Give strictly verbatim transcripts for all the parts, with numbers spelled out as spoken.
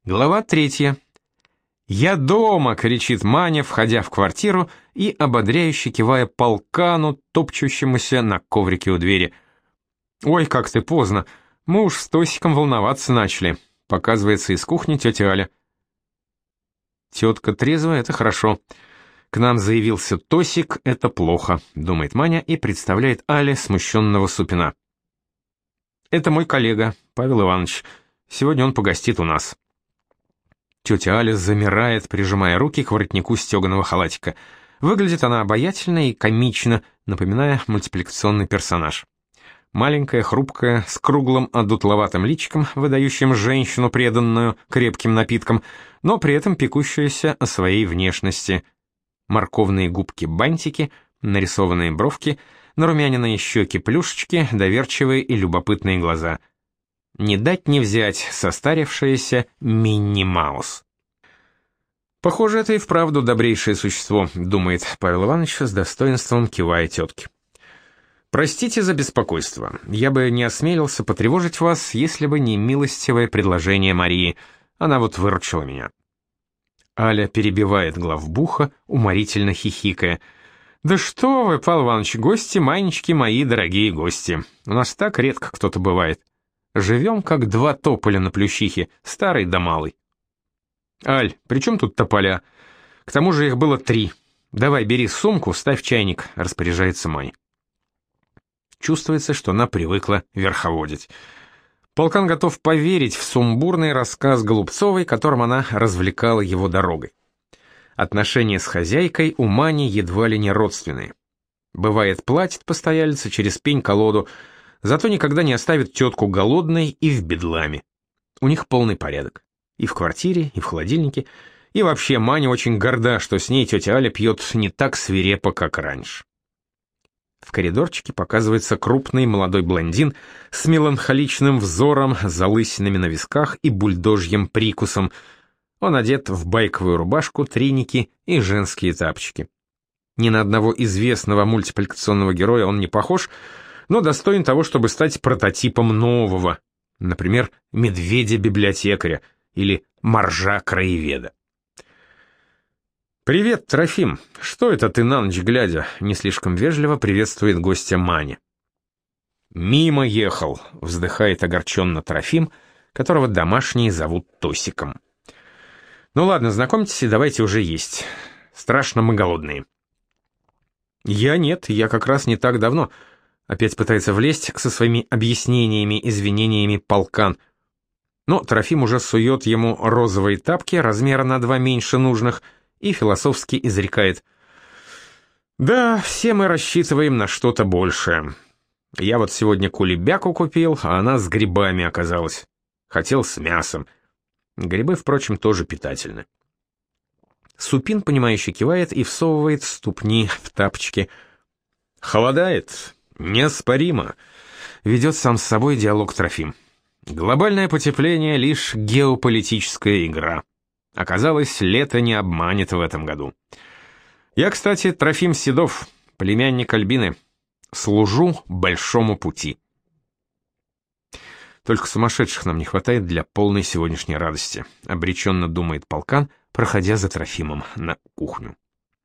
Глава третья. «Я дома!» — кричит Маня, входя в квартиру и ободряюще кивая полкану, топчущемуся на коврике у двери. «Ой, как ты поздно! Мы уж с Тосиком волноваться начали», — показывается из кухни тетя Аля. «Тетка трезвая — это хорошо. К нам заявился Тосик — это плохо», — думает Маня и представляет Але смущенного Супина. «Это мой коллега, Павел Иванович. Сегодня он погостит у нас». Тетя Аля замирает, прижимая руки к воротнику стеганого халатика. Выглядит она обаятельно и комично, напоминая мультипликационный персонаж. Маленькая, хрупкая, с круглым одутловатым личиком, выдающим женщину, преданную крепким напиткам, но при этом пекущаяся о своей внешности. Морковные губки-бантики, нарисованные бровки, нарумяненные щеки-плюшечки, доверчивые и любопытные глаза — не дать не взять состарившаяся Минни Маус. «Похоже, это и вправду добрейшее существо», — думает Павел Иванович с достоинством, кивая тетке. «Простите за беспокойство. Я бы не осмелился потревожить вас, если бы не милостивое предложение Марии. Она вот выручила меня». Аля перебивает главбуха, уморительно хихикая. «Да что вы, Павел Иванович, гости, Манечки, мои дорогие гости. У нас так редко кто-то бывает. Живем, как два тополя на Плющихе, старый да малый». «Аль, при чем тут тополя? К тому же их было три. Давай, бери сумку, ставь чайник», — распоряжается Маня. Чувствуется, что она привыкла верховодить. Полкан готов поверить в сумбурный рассказ Голубцовой, которым она развлекала его дорогой. Отношения с хозяйкой у Мани едва ли не родственные. Бывает, платит постоялица через пень-колоду, зато никогда не оставит тетку голодной и в бедламе. У них полный порядок. И в квартире, и в холодильнике. И вообще Маня очень горда, что с ней тетя Аля пьет не так свирепо, как раньше. В коридорчике показывается крупный молодой блондин с меланхоличным взором, залысинами на висках и бульдожьим прикусом. Он одет в байковую рубашку, треники и женские тапочки. Ни на одного известного мультипликационного героя он не похож, но достоин того, чтобы стать прототипом нового, например, медведя-библиотекаря или моржа-краеведа. «Привет, Трофим! Что это ты на ночь глядя?» — не слишком вежливо приветствует гостя Маня. «Мимо ехал», — вздыхает огорченно Трофим, которого домашние зовут Тосиком. «Ну ладно, знакомьтесь и давайте уже есть. Страшно мы голодные». «Я нет, я как раз не так давно». Опять пытается влезть со своими объяснениями, извинениями полкан. Но Трофим уже сует ему розовые тапки, размера на два меньше нужных, и философски изрекает: «Да, все мы рассчитываем на что-то большее. Я вот сегодня кулебяку купил, а она с грибами оказалась. Хотел с мясом. Грибы, впрочем, тоже питательны». Супин, понимающе кивает и всовывает ступни в тапочки. «Холодает. Неоспоримо», — ведет сам с собой диалог Трофим. «Глобальное потепление — лишь геополитическая игра. Оказалось, лето не обманет в этом году. Я, кстати, Трофим Седов, племянник Альбины. Служу большому пути». «Только сумасшедших нам не хватает для полной сегодняшней радости», — обреченно думает полкан, проходя за Трофимом на кухню.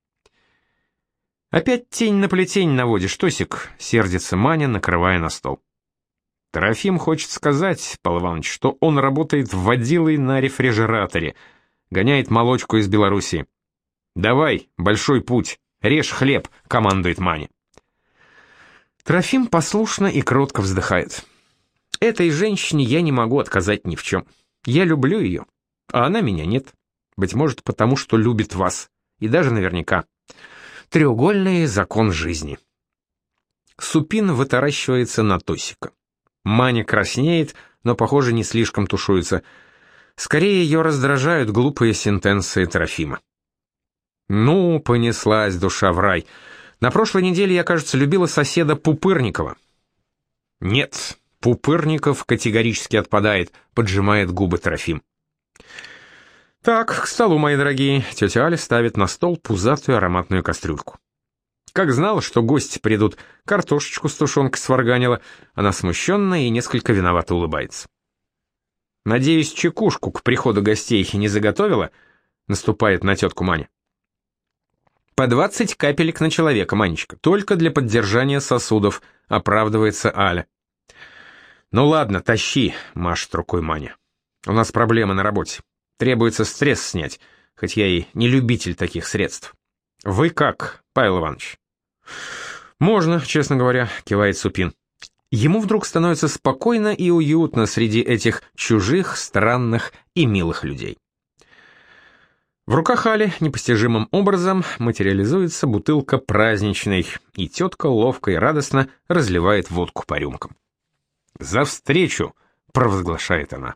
«Опять тень на плетень наводишь, Тосик», — сердится Маня, накрывая на стол. Трофим хочет сказать, Павел Иванович, что он работает водилой на рефрижераторе, гоняет молочку из Белоруссии. «Давай, большой путь, режь хлеб», — командует Маня. Трофим послушно и кротко вздыхает. «Этой женщине я не могу отказать ни в чем. Я люблю ее, а она меня нет. Быть может, потому что любит вас, и даже наверняка. Треугольный закон жизни». Супин вытаращивается на Тосика. Маня краснеет, но, похоже, не слишком тушуется. Скорее ее раздражают глупые сентенции Трофима. «Ну, понеслась душа в рай. На прошлой неделе я, кажется, любила соседа Пупырникова». «Нет, Пупырников категорически отпадает», — поджимает губы Трофим. «Так, к столу, мои дорогие», — тетя Аля ставит на стол пузатую ароматную кастрюльку. Как знала, что гости придут, картошечку с тушенкой сварганила, она смущенно и несколько виновато улыбается. Надеюсь, чекушку к приходу гостей не заготовила?» — наступает на тетку Маня. «По двадцать капелек на человека, Манечка, только для поддержания сосудов», — оправдывается Аля. «Ну ладно, тащи», — машет рукой Маня. «У нас проблемы на работе. Требуется стресс снять, хоть я и не любитель таких средств. Вы как, Павел Иванович?» «Можно, честно говоря», — кивает Супин. Ему вдруг становится спокойно и уютно среди этих чужих, странных и милых людей. В руках Али непостижимым образом материализуется бутылка праздничной, и тетка ловко и радостно разливает водку по рюмкам. «За встречу!» — провозглашает она.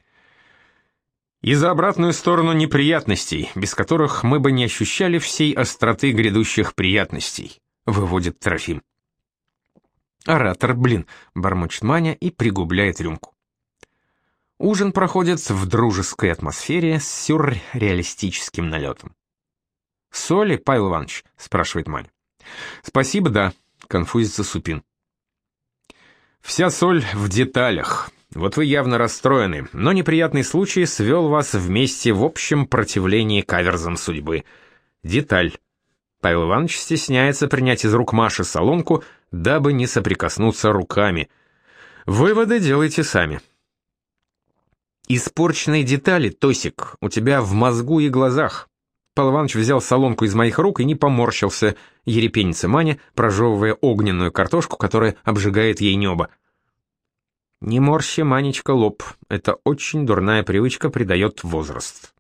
«И за обратную сторону неприятностей, без которых мы бы не ощущали всей остроты грядущих приятностей», — выводит Трофим. «Оратор, блин», — бормочет Маня и пригубляет рюмку. Ужин проходит в дружеской атмосфере с сюрреалистическим налетом. «Соли, Павел Иванович?» — спрашивает Маня. «Спасибо, да», — конфузится Супин. «Вся соль в деталях. Вот вы явно расстроены, но неприятный случай свел вас вместе в общем противлении каверзам судьбы. Деталь. Павел Иванович стесняется принять из рук Маши солонку, дабы не соприкоснуться руками. Выводы делайте сами». «Испорченные детали, Тосик, у тебя в мозгу и глазах». Павел Иванович взял солонку из моих рук и не поморщился, ерепенится Маня, прожевывая огненную картошку, которая обжигает ей небо. «Не морщи, Манечка, лоб. Это очень дурная привычка, придает возраст».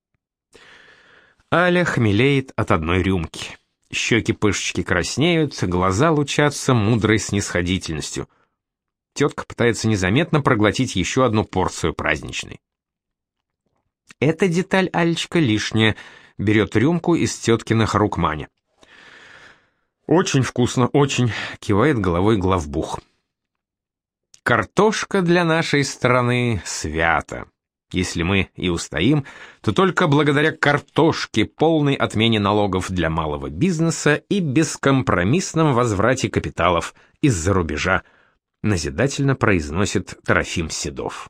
Аля хмелеет от одной рюмки. Щеки-пышечки краснеют, глаза лучатся мудрой снисходительностью. Тетка пытается незаметно проглотить еще одну порцию праздничной. «Эта деталь, Алечка, лишняя», — берет рюмку из теткиных рук Маня. «Очень вкусно, очень», — кивает головой главбух. «Картошка для нашей страны свята. Если мы и устоим, то только благодаря картошке, полной отмене налогов для малого бизнеса и бескомпромиссном возврате капиталов из-за рубежа», назидательно произносит Трофим Седов.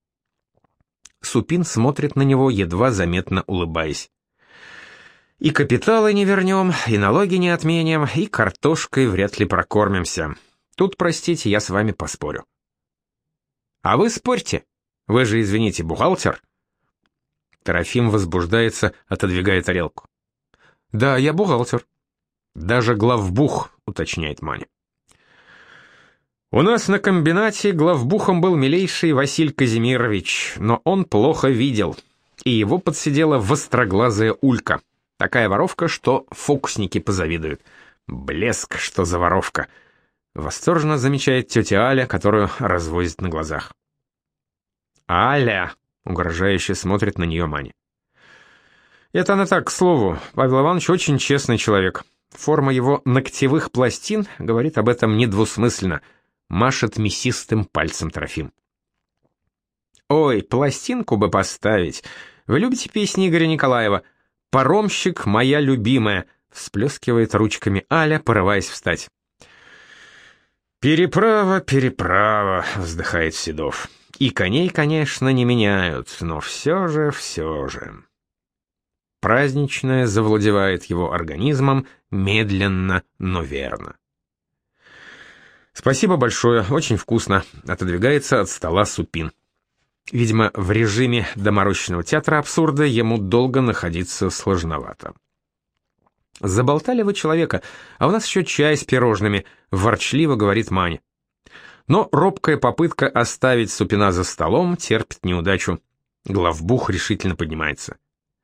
Супин смотрит на него, едва заметно улыбаясь. «И капиталы не вернем, и налоги не отменим, и картошкой вряд ли прокормимся. Тут, простите, я с вами поспорю». «А вы спорьте. Вы же, извините, бухгалтер?» Трофим возбуждается, отодвигая тарелку. «Да, я бухгалтер». «Даже главбух», — уточняет Маня. «У нас на комбинате главбухом был милейший Василий Казимирович, но он плохо видел, и его подсидела востроглазая Улька. Такая воровка, что фокусники позавидуют. Блеск, что за воровка!» Восторженно замечает тетя Аля, которую развозит на глазах. «Аля!» — угрожающе смотрит на нее Маня. «Это она так, к слову. Павел Иванович очень честный человек. Форма его ногтевых пластин говорит об этом недвусмысленно», — машет мясистым пальцем Трофим. «Ой, пластинку бы поставить. Вы любите песни Игоря Николаева? «Паромщик, моя любимая», — всплескивает ручками Аля, порываясь встать. «Переправа, переправа», — вздыхает Седов. «И коней, конечно, не меняют, но все же, все же». Праздничное завладевает его организмом медленно, но верно. «Спасибо большое, очень вкусно», — отодвигается от стола Супин. Видимо, в режиме доморощенного театра абсурда ему долго находиться сложновато. «Заболтали вы человека, а у нас еще чай с пирожными», — ворчливо говорит Маня. Но робкая попытка оставить Супина за столом терпит неудачу. Главбух решительно поднимается.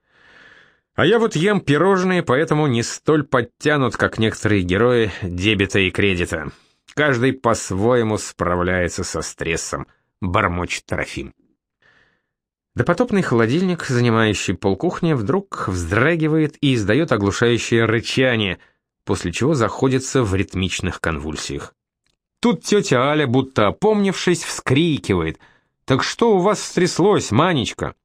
«А я вот ем пирожные, поэтому не столь подтянут, как некоторые герои дебета и кредита. Каждый по-своему справляется со стрессом», — бормочет Трофим. Допотопный холодильник, занимающий полкухни, вдруг вздрагивает и издает оглушающее рычание, после чего заходится в ритмичных конвульсиях. Тут тетя Аля, будто опомнившись, вскрикивает: «Так что у вас стряслось, Манечка?»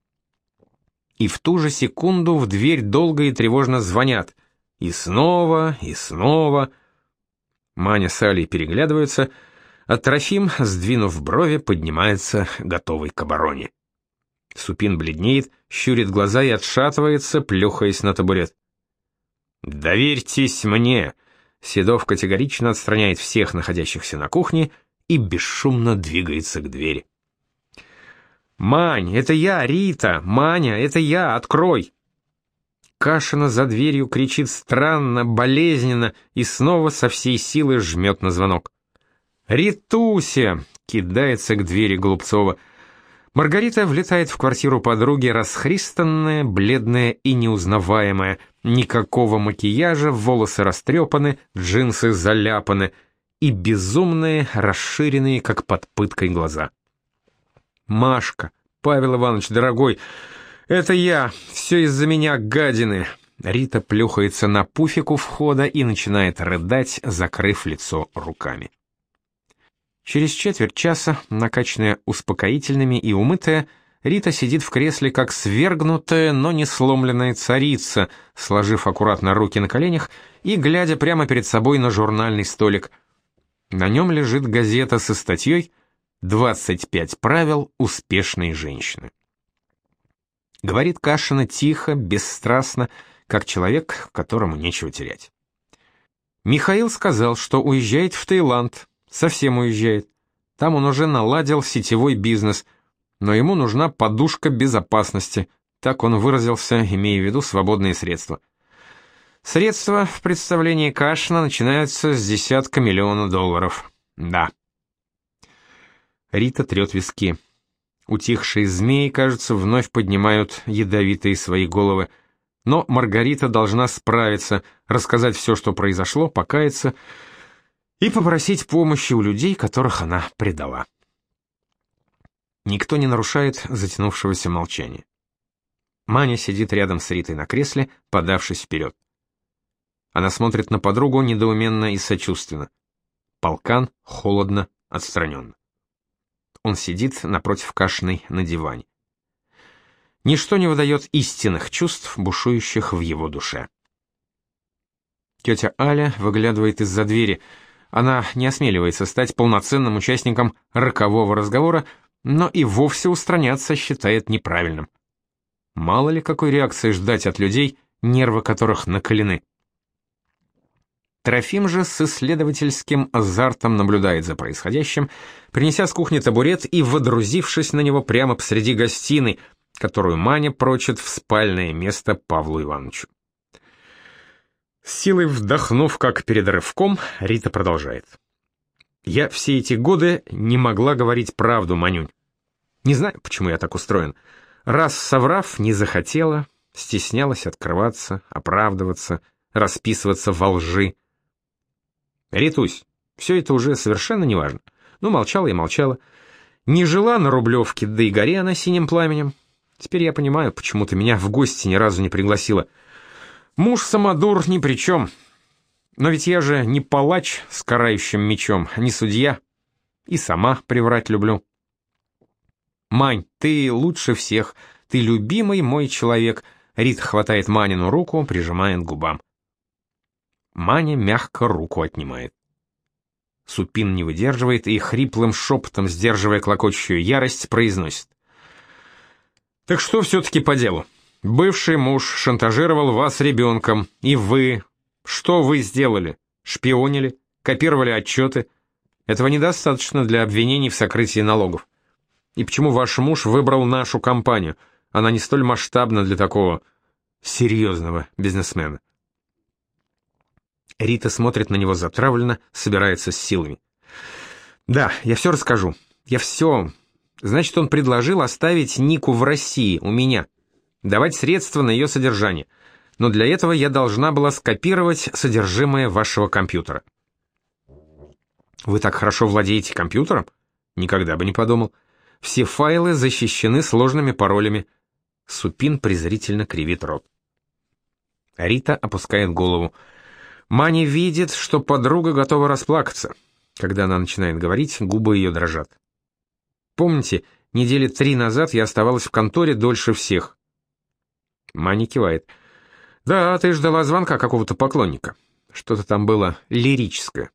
И в ту же секунду в дверь долго и тревожно звонят. И снова, и снова. Маня с Алей переглядываются, а Трофим, сдвинув брови, поднимается, готовый к обороне. Супин бледнеет, щурит глаза и отшатывается, плюхаясь на табурет. «Доверьтесь мне!» Седов категорично отстраняет всех находящихся на кухне и бесшумно двигается к двери. «Мань, это я, Рита! Маня, это я! Открой!» Кашина за дверью кричит странно, болезненно и снова со всей силы жмет на звонок. «Ритуся!» — кидается к двери Голубцова. Маргарита влетает в квартиру подруги, расхристанная, бледная и неузнаваемая. Никакого макияжа, волосы растрепаны, джинсы заляпаны и безумные, расширенные, как под пыткой, глаза. «Машка, Павел Иванович, дорогой, это я, все из-за меня, гадины!» Рита плюхается на пуфик у входа и начинает рыдать, закрыв лицо руками. Через четверть часа, накачанная успокоительными и умытая, Рита сидит в кресле как свергнутая, но не сломленная царица, сложив аккуратно руки на коленях и глядя прямо перед собой на журнальный столик. На нем лежит газета со статьей «двадцать пять правил успешной женщины». Говорит Кашина тихо, бесстрастно, как человек, которому нечего терять. Михаил сказал, что уезжает в Таиланд, совсем уезжает. Там он уже наладил сетевой бизнес, но ему нужна подушка безопасности, так он выразился, имея в виду свободные средства. Средства в представлении Кашина начинаются с десятка миллиона долларов. Да. Рита трет виски. Утихшие змеи, кажется, вновь поднимают ядовитые свои головы. Но Маргарита должна справиться, рассказать все, что произошло, покаяться и попросить помощи у людей, которых она предала. Никто не нарушает затянувшегося молчания. Маня сидит рядом с Ритой на кресле, подавшись вперед. Она смотрит на подругу недоуменно и сочувственно. Полкан холодно, отстраненно. Он сидит напротив Кашиной на диване. Ничто не выдает истинных чувств, бушующих в его душе. Тетя Аля выглядывает из-за двери. Она не осмеливается стать полноценным участником рокового разговора, но и вовсе устраняться считает неправильным. Мало ли какой реакции ждать от людей, нервы которых накалены. Трофим же с исследовательским азартом наблюдает за происходящим, принеся с кухни табурет и водрузившись на него прямо посреди гостиной, которую Маня прочит в спальное место Павлу Ивановичу. С силой вдохнув, как перед рывком, Рита продолжает. «Я все эти годы не могла говорить правду, Манюнь. Не знаю, почему я так устроен. Раз соврав, не захотела, стеснялась открываться, оправдываться, расписываться во лжи. Ритусь, все это уже совершенно неважно. Ну, молчала и молчала. Не жила на Рублевке, да и горе она синим пламенем. Теперь я понимаю, почему ты меня в гости ни разу не пригласила. Муж-самодур ни при чем. Но ведь я же не палач с карающим мечом, не судья. И сама приврать люблю. Мань, ты лучше всех, ты любимый мой человек. Рита хватает Манину руку, прижимает к губам. Маня мягко руку отнимает. Супин не выдерживает и хриплым шепотом, сдерживая клокочущую ярость, произносит. «Так что все-таки по делу? Бывший муж шантажировал вас ребенком, и вы... Что вы сделали? Шпионили? Копировали отчеты? Этого недостаточно для обвинений в сокрытии налогов. И почему ваш муж выбрал нашу компанию? Она не столь масштабна для такого серьезного бизнесмена». Рита смотрит на него затравленно, собирается с силами. «Да, я все расскажу. Я все... Значит, он предложил оставить Нику в России, у меня, давать средства на ее содержание. Но для этого я должна была скопировать содержимое вашего компьютера». «Вы так хорошо владеете компьютером?» «Никогда бы не подумал. Все файлы защищены сложными паролями». Супин презрительно кривит рот. Рита опускает голову. Маня видит, что подруга готова расплакаться. Когда она начинает говорить, губы ее дрожат. «Помните, недели три назад я оставалась в конторе дольше всех?» Маня кивает. «Да, ты ждала звонка какого-то поклонника. Что-то там было лирическое».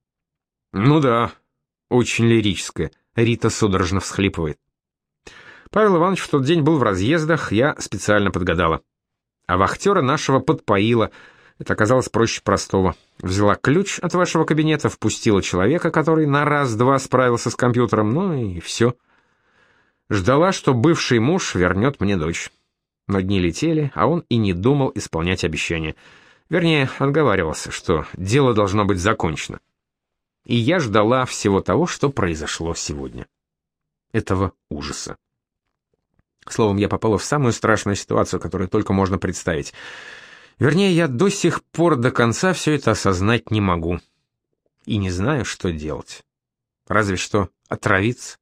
«Ну да, очень лирическое», — Рита судорожно всхлипывает. Павел Иванович в тот день был в разъездах, я специально подгадала. А вахтера нашего подпоила. Это оказалось проще простого. Взяла ключ от вашего кабинета, впустила человека, который на раз-два справился с компьютером, ну и все. Ждала, что бывший муж вернет мне дочь. Но дни летели, а он и не думал исполнять обещания. Вернее, отговаривался, что дело должно быть закончено. И я ждала всего того, что произошло сегодня. Этого ужаса. Словом, я попала в самую страшную ситуацию, которую только можно представить. Вернее, я до сих пор до конца все это осознать не могу. И не знаю, что делать. Разве что отравиться.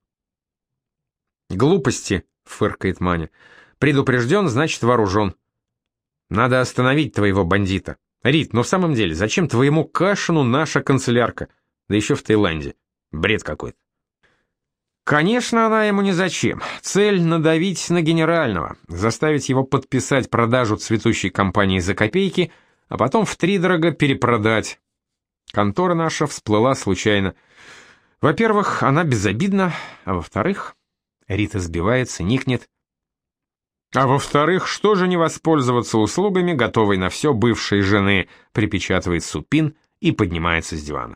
«Глупости», — фыркает Маня. «Предупрежден, значит вооружен. Надо остановить твоего бандита. Рит, ну в самом деле, зачем твоему Кашину наша канцелярка? Да еще в Таиланде. Бред какой-то». Конечно, она ему не зачем. Цель — надавить на генерального, заставить его подписать продажу цветущей компании за копейки, а потом втридорого перепродать. Контора наша всплыла случайно. Во-первых, она безобидна, а во-вторых, Рита сбивается, никнет. А во-вторых, что же не воспользоваться услугами, готовой на все бывшей жены, припечатывает Супин и поднимается с дивана.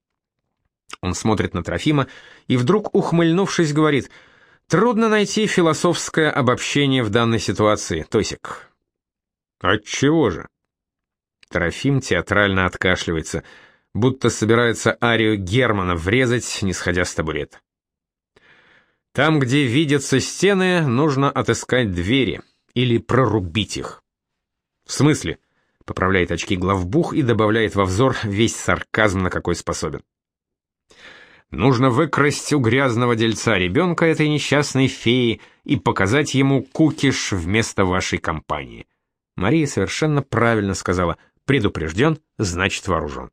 Он смотрит на Трофима и вдруг, ухмыльнувшись, говорит: «Трудно найти философское обобщение в данной ситуации, Тосик». «Отчего же?» Трофим театрально откашливается, будто собирается арию Германа врезать, не сходя с табурета. «Там, где видятся стены, нужно отыскать двери или прорубить их». «В смысле?» — поправляет очки главбух и добавляет во взор весь сарказм, на какой способен. «Нужно выкрасть у грязного дельца ребенка этой несчастной феи и показать ему кукиш вместо вашей компании». Мария совершенно правильно сказала: «Предупрежден, значит вооружен».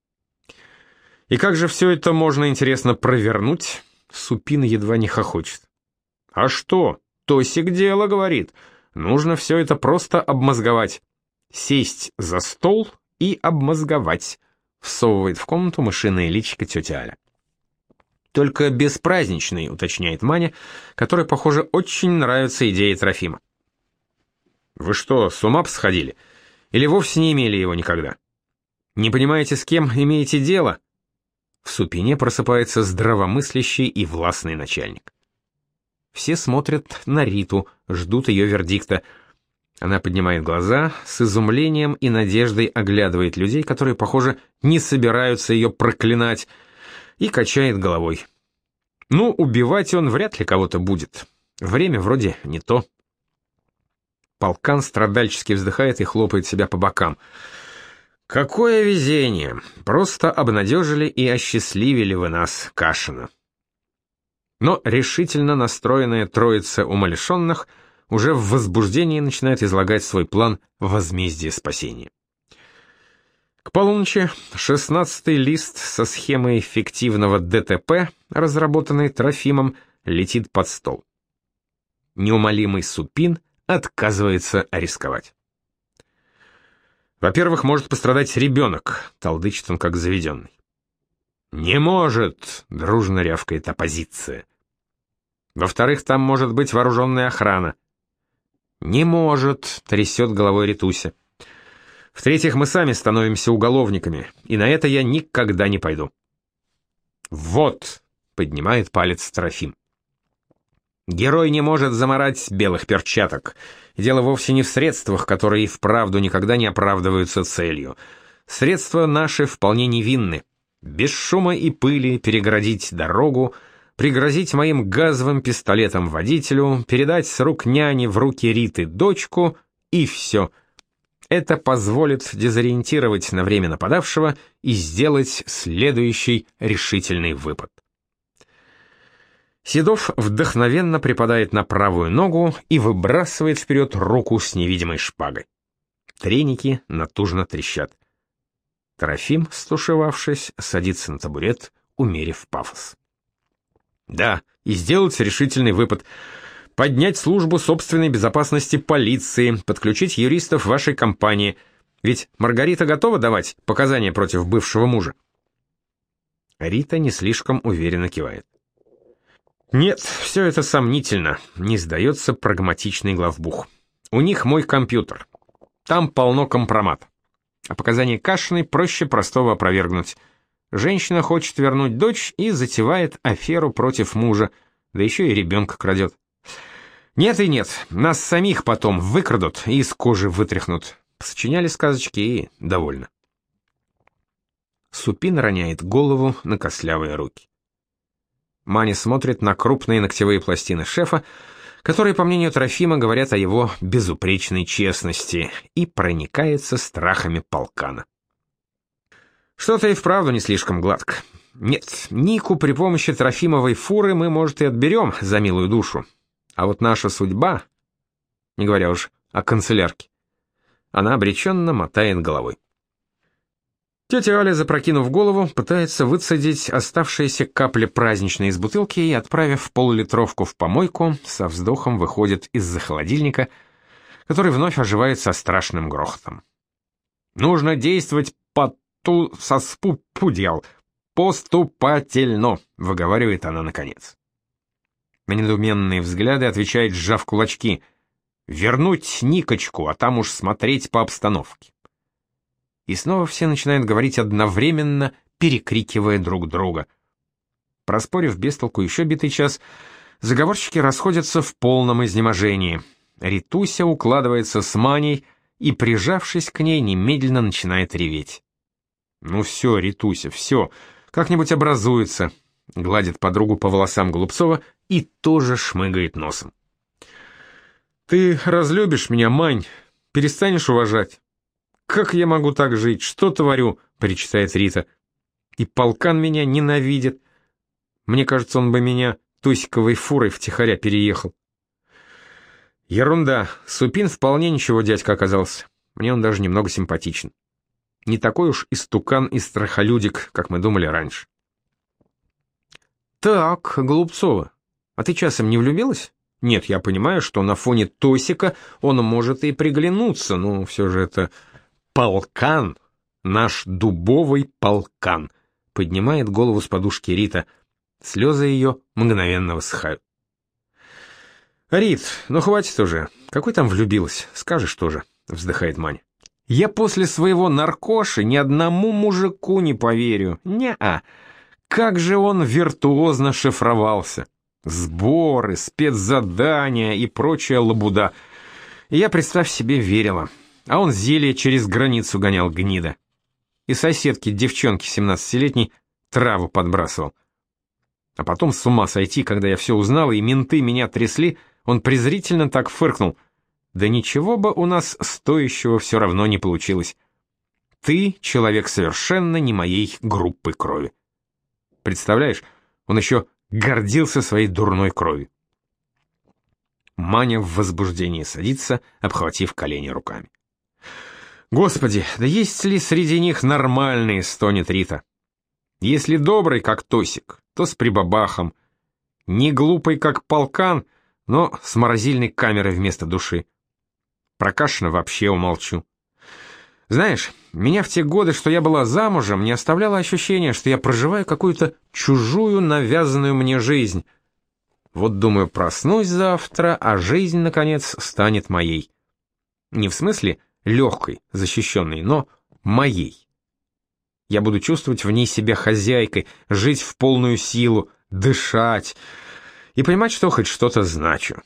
«И как же все это можно, интересно, провернуть?» Супин едва не хохочет. «А что? Тосик дело, — говорит. Нужно все это просто обмозговать. Сесть за стол и обмозговать», — всовывает в комнату мышиное личико тетя Аля. «Только без праздничной», — уточняет Маня, которой, похоже, очень нравится идея Трофима. «Вы что, с ума посходили? Или вовсе не имели его никогда? Не понимаете, с кем имеете дело?» В Супине просыпается здравомыслящий и властный начальник. Все смотрят на Риту, ждут ее вердикта. Она поднимает глаза, с изумлением и надеждой оглядывает людей, которые, похоже, не собираются ее проклинать, и качает головой. Ну, убивать он вряд ли кого-то будет. Время вроде не то. Полкан страдальчески вздыхает и хлопает себя по бокам. «Какое везение! Просто обнадежили и осчастливили вы нас, Кашина». Но решительно настроенная троица умалишенных уже в возбуждении начинает излагать свой план возмездия спасения. К полуночи шестнадцатый лист со схемой фиктивного ДТП, разработанный Трофимом, летит под стол. Неумолимый Супин отказывается рисковать. «Во-первых, может пострадать ребенок», — толдычит он как заведенный. «Не может», — дружно рявкает оппозиция. «Во-вторых, там может быть вооруженная охрана». «Не может», — трясет головой Ритуся. «В-третьих, мы сами становимся уголовниками, и на это я никогда не пойду». «Вот», — поднимает палец Трофим. «Герой не может замарать белых перчаток. Дело вовсе не в средствах, которые и вправду никогда не оправдываются целью. Средства наши вполне невинны. Без шума и пыли перегородить дорогу, пригрозить моим газовым пистолетом водителю, передать с рук няни в руки Риты дочку, и все. Это позволит дезориентировать на время нападавшего и сделать следующий решительный выпад». Седов вдохновенно припадает на правую ногу и выбрасывает вперед руку с невидимой шпагой. Треники натужно трещат. Трофим, стушевавшись, садится на табурет, умерив пафос. «Да, и сделать решительный выпад. Поднять службу собственной безопасности полиции, подключить юристов вашей компании. Ведь Маргарита готова давать показания против бывшего мужа?» Рита не слишком уверенно кивает. Нет, все это сомнительно, не сдается прагматичный главбух. У них мой компьютер. Там полно компромат. А показания Кашиной проще простого опровергнуть. Женщина хочет вернуть дочь и затевает аферу против мужа, да еще и ребенка крадет. Нет и нет, нас самих потом выкрадут и из кожи вытряхнут. Сочиняли сказочки и довольно. Супин роняет голову на костлявые руки. Маня смотрит на крупные ногтевые пластины шефа, которые, по мнению Трофима, говорят о его безупречной честности, и проникается страхами полкана. Что-то и вправду не слишком гладко. Нет, Нику при помощи Трофимовой фуры мы, может, и отберем за милую душу. А вот наша судьба, не говоря уж о канцелярке, она обреченно мотает головой. Тетя Аля, запрокинув голову, пытается выцедить оставшиеся капли праздничной из бутылки и, отправив полулитровку в помойку, со вздохом выходит из-за холодильника, который вновь оживает со страшным грохотом. «Нужно действовать по ту со спу-пудел, поступательно», — выговаривает она наконец. На недоуменные взгляды отвечает, сжав кулачки: «Вернуть Никочку, а там уж смотреть по обстановке». И снова все начинают говорить одновременно, перекрикивая друг друга. Проспорив без толку еще битый час, заговорщики расходятся в полном изнеможении. Ритуся укладывается с Маней и, прижавшись к ней, немедленно начинает реветь. «Ну все, Ритуся, все, как-нибудь образуется», — гладит подругу по волосам Голубцова и тоже шмыгает носом. «Ты разлюбишь меня, Мань, перестанешь уважать?» «Как я могу так жить? Что творю?» — причитает Рита. «И полкан меня ненавидит. Мне кажется, он бы меня тусиковой фурой втихаря переехал». «Ерунда. Супин вполне ничего дядька оказался. Мне он даже немного симпатичен. Не такой уж истукан и страхолюдик, как мы думали раньше». «Так, Голубцова, а ты часом не влюбилась? Нет, я понимаю, что на фоне Тосика он может и приглянуться, но все же это... полкан, наш дубовый полкан», — поднимает голову с подушки Рита. Слезы ее мгновенно высыхают. «Рит, ну хватит уже. Какой там влюбилась? Скажешь тоже», — вздыхает Маня. «Я после своего наркоши ни одному мужику не поверю. Не-а. Как же он виртуозно шифровался. Сборы, спецзадания и прочая лабуда. И я, представь себе, верила. А он зелье через границу гонял, гнида. И соседке, девчонке семнадцатилетней, траву подбрасывал. А потом с ума сойти, когда я все узнала, и менты меня трясли, он презрительно так фыркнул. Да ничего бы у нас стоящего все равно не получилось. Ты человек совершенно не моей группы крови. Представляешь, он еще гордился своей дурной кровью. Маня в возбуждении садится, обхватив колени руками. «Господи, да есть ли среди них нормальные?» — стонет Рита. «Если добрый, как Тосик, то с прибабахом. Не глупый, как полкан, но с морозильной камерой вместо души. Про Кашина вообще умолчу. Знаешь, меня в те годы, что я была замужем, не оставляло ощущение, что я проживаю какую-то чужую навязанную мне жизнь. Вот, думаю, проснусь завтра, а жизнь, наконец, станет моей. Не в смысле легкой, защищенной, но моей. Я буду чувствовать в ней себя хозяйкой, жить в полную силу, дышать и понимать, что хоть что-то значу.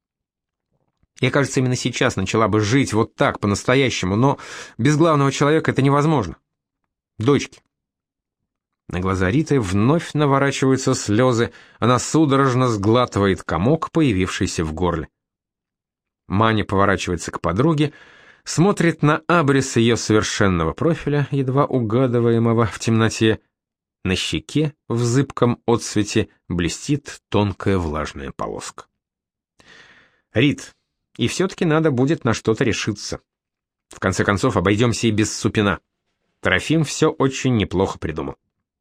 Я, кажется, именно сейчас начала бы жить вот так, по-настоящему, но без главного человека это невозможно. Дочки». На глаза Риты вновь наворачиваются слезы, она судорожно сглатывает комок, появившийся в горле. Маня поворачивается к подруге, смотрит на абрис ее совершенного профиля, едва угадываемого в темноте. На щеке в зыбком отсвете блестит тонкая влажная полоска. «Рит, и все-таки надо будет на что-то решиться. В конце концов, обойдемся и без Супина. Трофим все очень неплохо придумал».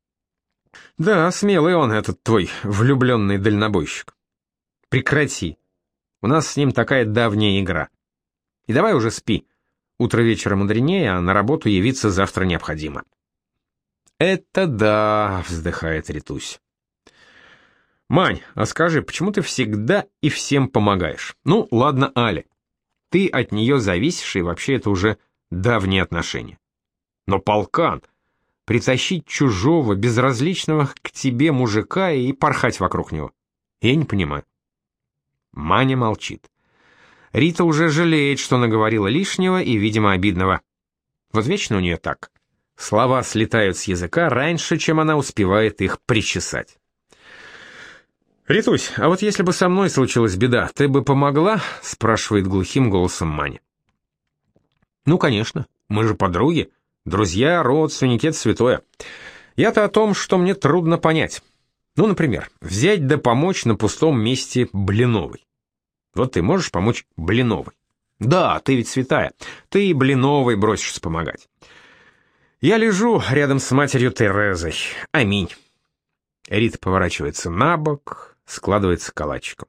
«Да, смелый он, этот твой влюбленный дальнобойщик. Прекрати. У нас с ним такая давняя игра. И давай уже спи. Утро вечера мудренее, а на работу явиться завтра необходимо». «Это да», — вздыхает Ритусь. «Мань, а скажи, почему ты всегда и всем помогаешь? Ну, ладно, Але. Ты от нее зависишь, и вообще это уже давние отношения. Но полкан, притащить чужого, безразличного к тебе мужика и порхать вокруг него. Я не понимаю». Маня молчит. Рита уже жалеет, что наговорила лишнего и, видимо, обидного. Вот вечно у нее так. Слова слетают с языка раньше, чем она успевает их причесать. «Ритусь, а вот если бы со мной случилась беда, ты бы помогла?» — спрашивает глухим голосом Маня. «Ну, конечно, мы же подруги, друзья, родственники, это святое. Я-то о том, что мне трудно понять. Ну, например, взять да помочь на пустом месте Блиновой. Вот ты можешь помочь Блиновой? Да, ты ведь святая, ты и Блиновой бросишься помогать. Я лежу рядом с матерью Терезой. Аминь». Рита поворачивается на бок, складывается калачиком.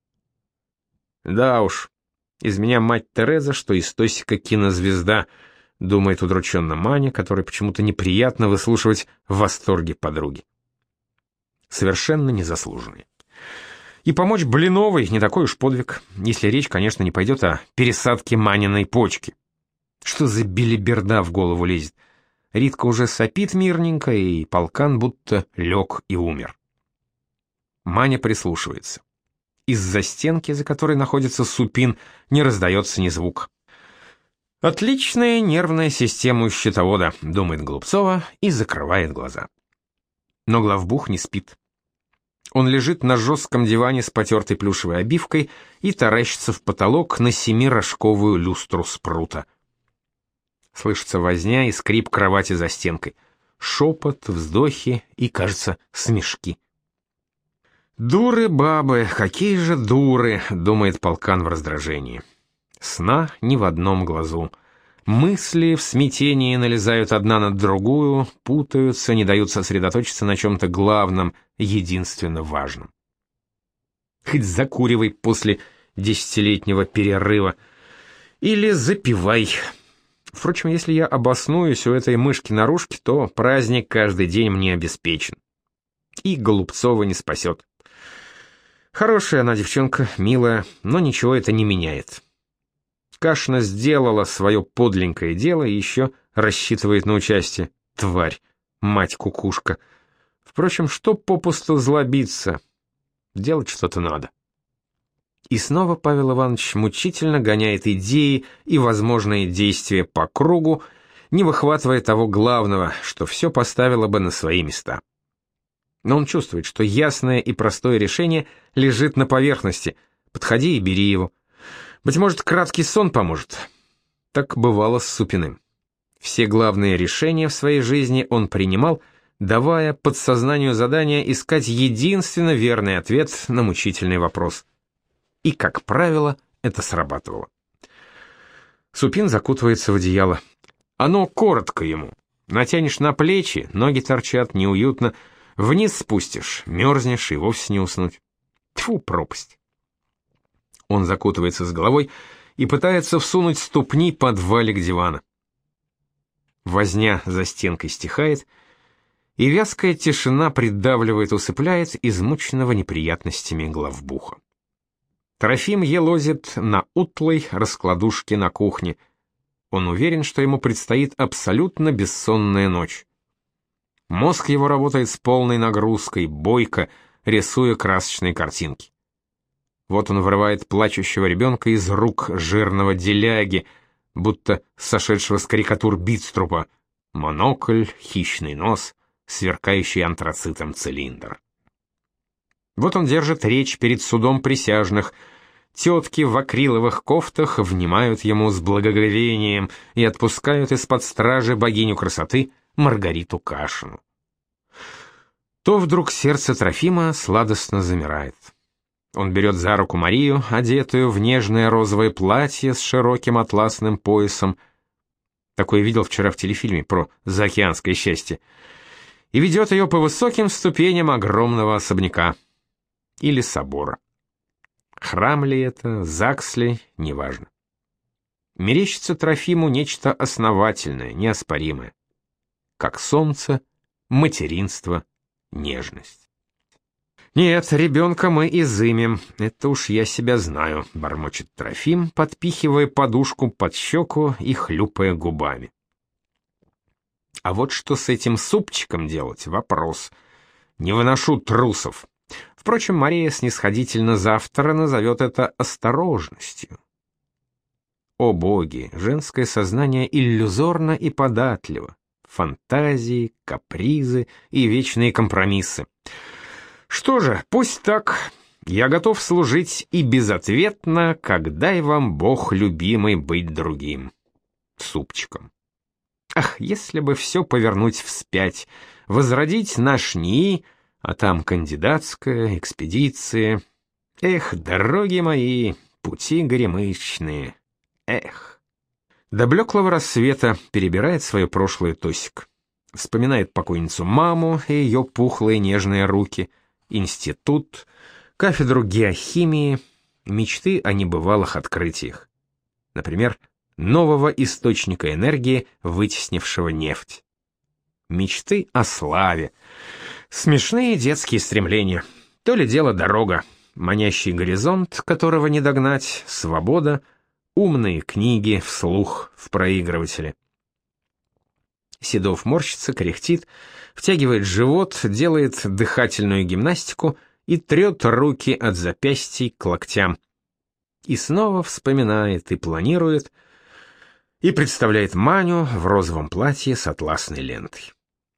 «Да уж, из меня мать Тереза, что из Тосика кинозвезда», — думает удрученно Маня, которой почему-то неприятно выслушивать восторги подруги. Совершенно незаслуженные. И помочь Блиновой не такой уж подвиг, если речь, конечно, не пойдет о пересадке Маниной почки. Что за белиберда в голову лезет? Ритка уже сопит мирненько, и полкан будто лег и умер. Маня прислушивается. Из-за стенки, за которой находится Супин, не раздается ни звука. «Отличная нервная система у счетовода», — думает Голубцова и закрывает глаза. Но главбух не спит. Он лежит на жестком диване с потертой плюшевой обивкой и таращится в потолок на семирожковую люстру спрута. Слышится возня и скрип кровати за стенкой. Шепот, вздохи и, кажется, смешки. «Дуры бабы, какие же дуры!» — думает полкан в раздражении. Сна ни в одном глазу. Мысли в смятении налезают одна на другую, путаются, не дают сосредоточиться на чем-то главном, единственно важном. Хоть закуривай после десятилетнего перерыва. Или запивай. Впрочем, если я обоснуюсь у этой мышки-нарушки, то праздник каждый день мне обеспечен. И Голубцова не спасет. Хорошая она девчонка, милая, но ничего это не меняет. Кашина сделала свое подленькое дело и еще рассчитывает на участие. Тварь, мать-кукушка. Впрочем, что попусту злобиться? Делать что-то надо. И снова Павел Иванович мучительно гоняет идеи и возможные действия по кругу, не выхватывая того главного, что все поставило бы на свои места. Но он чувствует, что ясное и простое решение лежит на поверхности. Подходи и бери его. Быть может, краткий сон поможет. Так бывало с Супиным. Все главные решения в своей жизни он принимал, давая подсознанию задание искать единственно верный ответ на мучительный вопрос. И, как правило, это срабатывало. Супин закутывается в одеяло. Оно коротко ему. Натянешь на плечи, ноги торчат, неуютно. Вниз спустишь, мерзнешь и вовсе не уснуть. Тьфу, пропасть. Он закутывается с головой и пытается всунуть ступни под валик дивана. Возня за стенкой стихает, и вязкая тишина придавливает, усыпляет измученного неприятностями главбуха. Трофим елозит на утлой раскладушке на кухне. Он уверен, что ему предстоит абсолютно бессонная ночь. Мозг его работает с полной нагрузкой, бойко, рисуя красочные картинки. Вот он вырывает плачущего ребенка из рук жирного деляги, будто сошедшего с карикатур Битструпа. Монокль, хищный нос, сверкающий антрацитом цилиндр. Вот он держит речь перед судом присяжных. Тетки в акриловых кофтах внимают ему с благоговением и отпускают из-под стражи богиню красоты Маргариту Кашину. То вдруг сердце Трофима сладостно замирает. Он берет за руку Марию, одетую в нежное розовое платье с широким атласным поясом. Такое видел вчера в телефильме про заокеанское счастье. И ведет ее по высоким ступеням огромного особняка. Или собора. Храм ли это, ЗАГС ли, неважно. Мерещится Трофиму нечто основательное, неоспоримое. Как солнце, материнство, нежность. «Нет, ребенка мы изымем, это уж я себя знаю», — бормочет Трофим, подпихивая подушку под щеку и хлюпая губами. А вот что с этим супчиком делать — вопрос. Не выношу трусов. Впрочем, Мария снисходительно завтра назовет это осторожностью. О боги, женское сознание иллюзорно и податливо. Фантазии, капризы и вечные компромиссы. Что же, пусть так. Я готов служить и безответно, как дай вам Бог любимый быть другим. Супчиком. Ах, если бы все повернуть вспять, возродить наш НИИ, а там кандидатская, экспедиция. Эх, дороги мои, пути горемычные. Эх. До блеклого рассвета перебирает свое прошлое Тосик. Вспоминает покойницу маму и ее пухлые нежные руки, институт, кафедру геохимии, мечты о небывалых открытиях. Например, нового источника энергии, вытеснившего нефть. Мечты о славе. Смешные детские стремления. То ли дело дорога, манящий горизонт, которого не догнать, свобода, умные книги вслух в проигрывателе. Седов морщится, кряхтит, втягивает живот, делает дыхательную гимнастику и трет руки от запястий к локтям. И снова вспоминает и планирует, и представляет Маню в розовом платье с атласной лентой.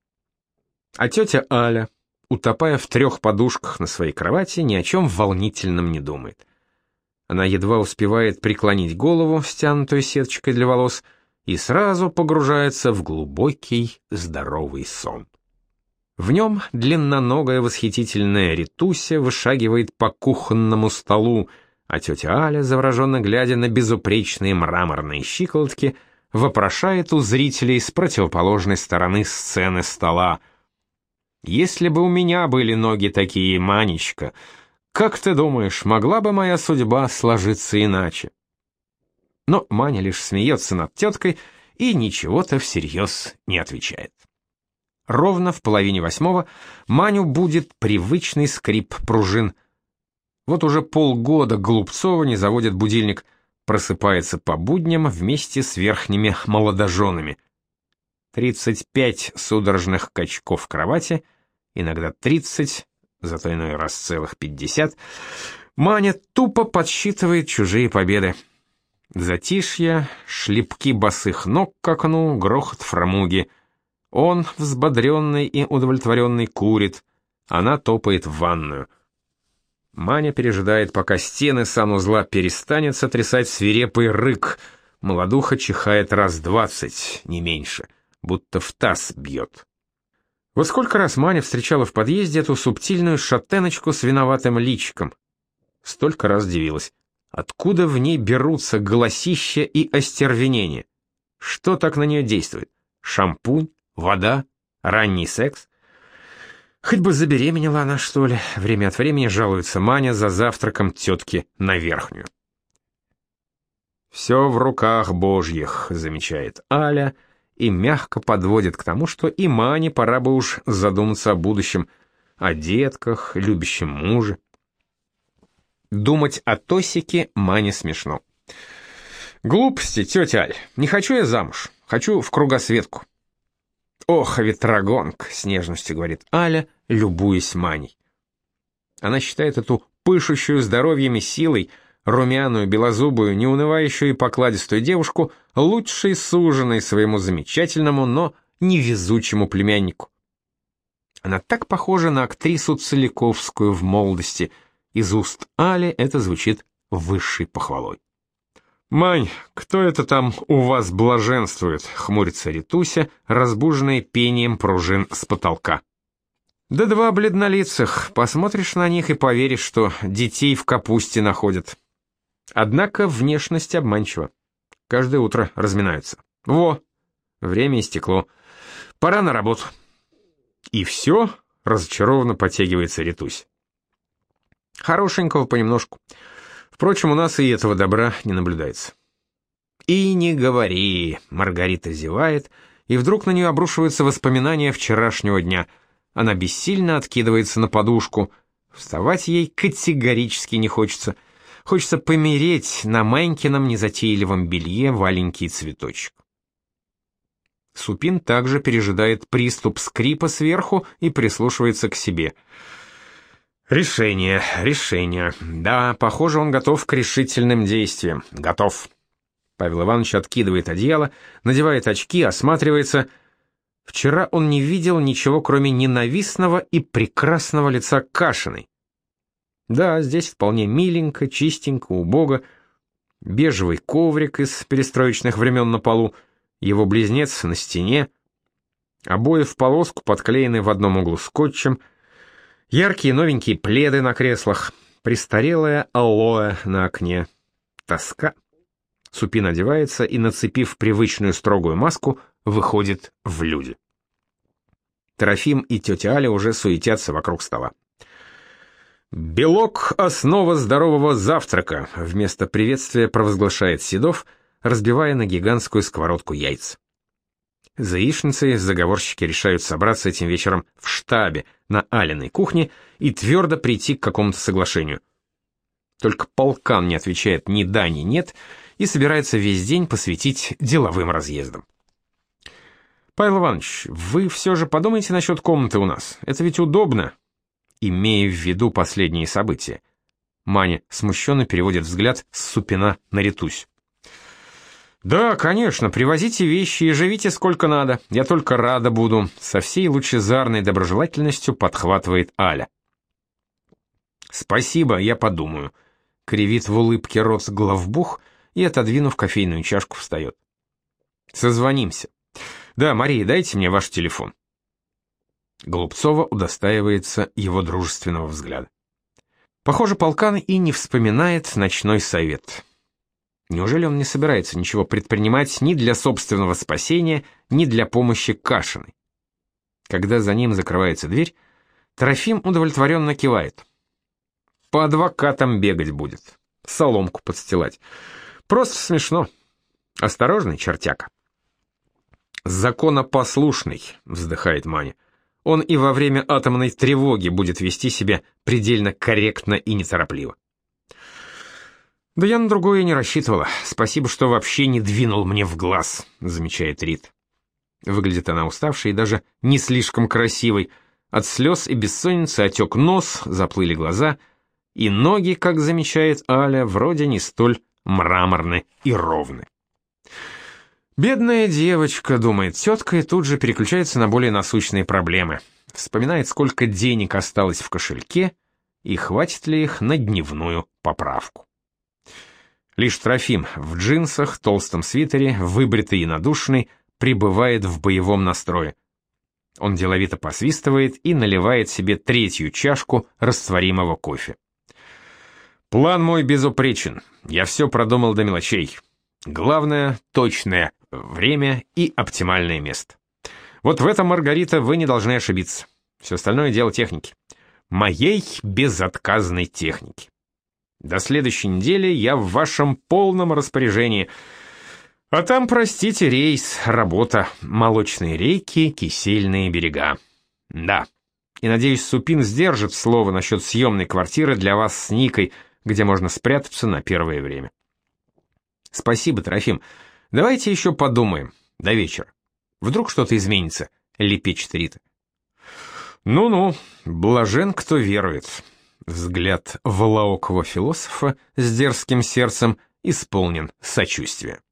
А тетя Аля, утопая в трех подушках на своей кровати, ни о чем волнительном не думает. Она едва успевает преклонить голову, стянутую сеточкой для волос, и сразу погружается в глубокий, здоровый сон. В нем длинноногая восхитительная Ритуся вышагивает по кухонному столу, а тетя Аля, завороженно глядя на безупречные мраморные щиколотки, вопрошает у зрителей с противоположной стороны сцены стола: «Если бы у меня были ноги такие, Манечка, как ты думаешь, могла бы моя судьба сложиться иначе?» Но Маня лишь смеется над теткой и ничего-то всерьез не отвечает. Ровно в половине восьмого Маню будет привычный скрип пружин. Вот уже полгода Голубцова не заводит будильник, просыпается по будням вместе с верхними молодоженами. тридцать пять судорожных качков в кровати, иногда тридцать, зато иной раз целых пятьдесят. Маня тупо подсчитывает чужие победы. Затишье, шлепки босых ног к окну, грохот фрамуги. Он, взбодренный и удовлетворенный, курит. Она топает в ванную. Маня пережидает, пока стены санузла перестанет сотрясать свирепый рык. Молодуха чихает раз двадцать, не меньше, будто в таз бьет. Вот сколько раз Маня встречала в подъезде эту субтильную шатеночку с виноватым личиком. Столько раз дивилась. Откуда в ней берутся голосища и остервенение? Что так на нее действует? Шампунь? Вода? Ранний секс? Хоть бы забеременела она, что ли. Время от времени жалуется Маня за завтраком тетки на верхнюю. «Все в руках Божьих», — замечает Аля, и мягко подводит к тому, что и Мане пора бы уж задуматься о будущем, о детках, любящем муже. Думать о Тосике Мане смешно. «Глупости, тетя Аль, не хочу я замуж, хочу в кругосветку». «Ох, ветрогонка», — с нежностью говорит Аля, любуясь Маней. Она считает эту пышущую здоровьем и силой, румяную, белозубую, неунывающую и покладистую девушку лучшей суженой своему замечательному, но невезучему племяннику. Она так похожа на актрису Целиковскую в молодости. Из уст Али это звучит высшей похвалой. «Мань, кто это там у вас блаженствует?» — хмурится Ритуся, разбуженная пением пружин с потолка. «Да два бледнолицых, посмотришь на них и поверишь, что детей в капусте находят. Однако внешность обманчива. Каждое утро разминаются. Во, время истекло. Пора на работу». «И все?» — разочарованно потягивается Ритусь. «Хорошенького понемножку. Впрочем, у нас и этого добра не наблюдается». «И не говори», — Маргарита зевает, и вдруг на нее обрушиваются воспоминания вчерашнего дня. Она бессильно откидывается на подушку. Вставать ей категорически не хочется. Хочется помереть на Манькином незатейливом белье валенький цветочек. Супин также пережидает приступ скрипа сверху и прислушивается к себе. Решение, решение. Да, похоже, он готов к решительным действиям. Готов. Павел Иванович откидывает одеяло, надевает очки, осматривается. Вчера он не видел ничего, кроме ненавистного и прекрасного лица Кашиной. Да, здесь вполне миленько, чистенько, убого. Бежевый коврик из перестроечных времен на полу, его близнец на стене, обои в полоску подклеены в одном углу скотчем, яркие новенькие пледы на креслах, престарелое алоэ на окне. Тоска. Супин одевается и, нацепив привычную строгую маску, выходит в люди. Трофим и тетя Аля уже суетятся вокруг стола. «Белок — основа здорового завтрака», — вместо приветствия провозглашает Седов, разбивая на гигантскую сковородку яйца. За яичницей заговорщики решают собраться этим вечером в штабе на Алиной кухне и твердо прийти к какому-то соглашению. Только полкан не отвечает ни да, ни нет и собирается весь день посвятить деловым разъездам. «Павел Иванович, вы все же подумайте насчет комнаты у нас. Это ведь удобно», имея в виду последние события. Маня смущенно переводит взгляд с Супина на Ритусь. «Да, конечно, привозите вещи и живите сколько надо, я только рада буду», со всей лучезарной доброжелательностью подхватывает Аля. «Спасибо, я подумаю», кривит в улыбке рот главбух и, отодвинув кофейную чашку, встает. «Созвонимся. Да, Мария, дайте мне ваш телефон». Голубцова удостаивается его дружественного взгляда. Похоже, полкан и не вспоминает ночной совет. Неужели он не собирается ничего предпринимать ни для собственного спасения, ни для помощи Кашиной? Когда за ним закрывается дверь, Трофим удовлетворенно кивает. По адвокатам бегать будет, соломку подстилать. Просто смешно. Осторожный чертяка. «Законопослушный», — вздыхает Маня. «Он и во время атомной тревоги будет вести себя предельно корректно и неторопливо». «Да я на другое не рассчитывала. Спасибо, что вообще не двинул мне в глаз», — замечает Рит. Выглядит она уставшей и даже не слишком красивой. От слез и бессонницы отек нос, заплыли глаза, и ноги, как замечает Аля, вроде не столь мраморны и ровны. «Бедная девочка», — думает тетка, и тут же переключается на более насущные проблемы. Вспоминает, сколько денег осталось в кошельке, и хватит ли их на дневную поправку. Лишь Трофим в джинсах, толстом свитере, выбритый и надушенный, пребывает в боевом настрое. Он деловито посвистывает и наливает себе третью чашку растворимого кофе. «План мой безупречен. Я все продумал до мелочей. Главное — точное время и оптимальное место. Вот в этом, Маргарита, вы не должны ошибиться. Все остальное — дело техники. Моей безотказной техники. До следующей недели я в вашем полном распоряжении. А там, простите, рейс, работа, молочные рейки, кисельные берега. Да. И, надеюсь, Супин сдержит слово насчет съемной квартиры для вас с Никой, где можно спрятаться на первое время. Спасибо, Трофим. Давайте еще подумаем. До вечера. Вдруг что-то изменится, лепечет Рита. Ну-ну, блажен, кто верует. Взгляд волоокого философа с дерзким сердцем исполнен сочувствия.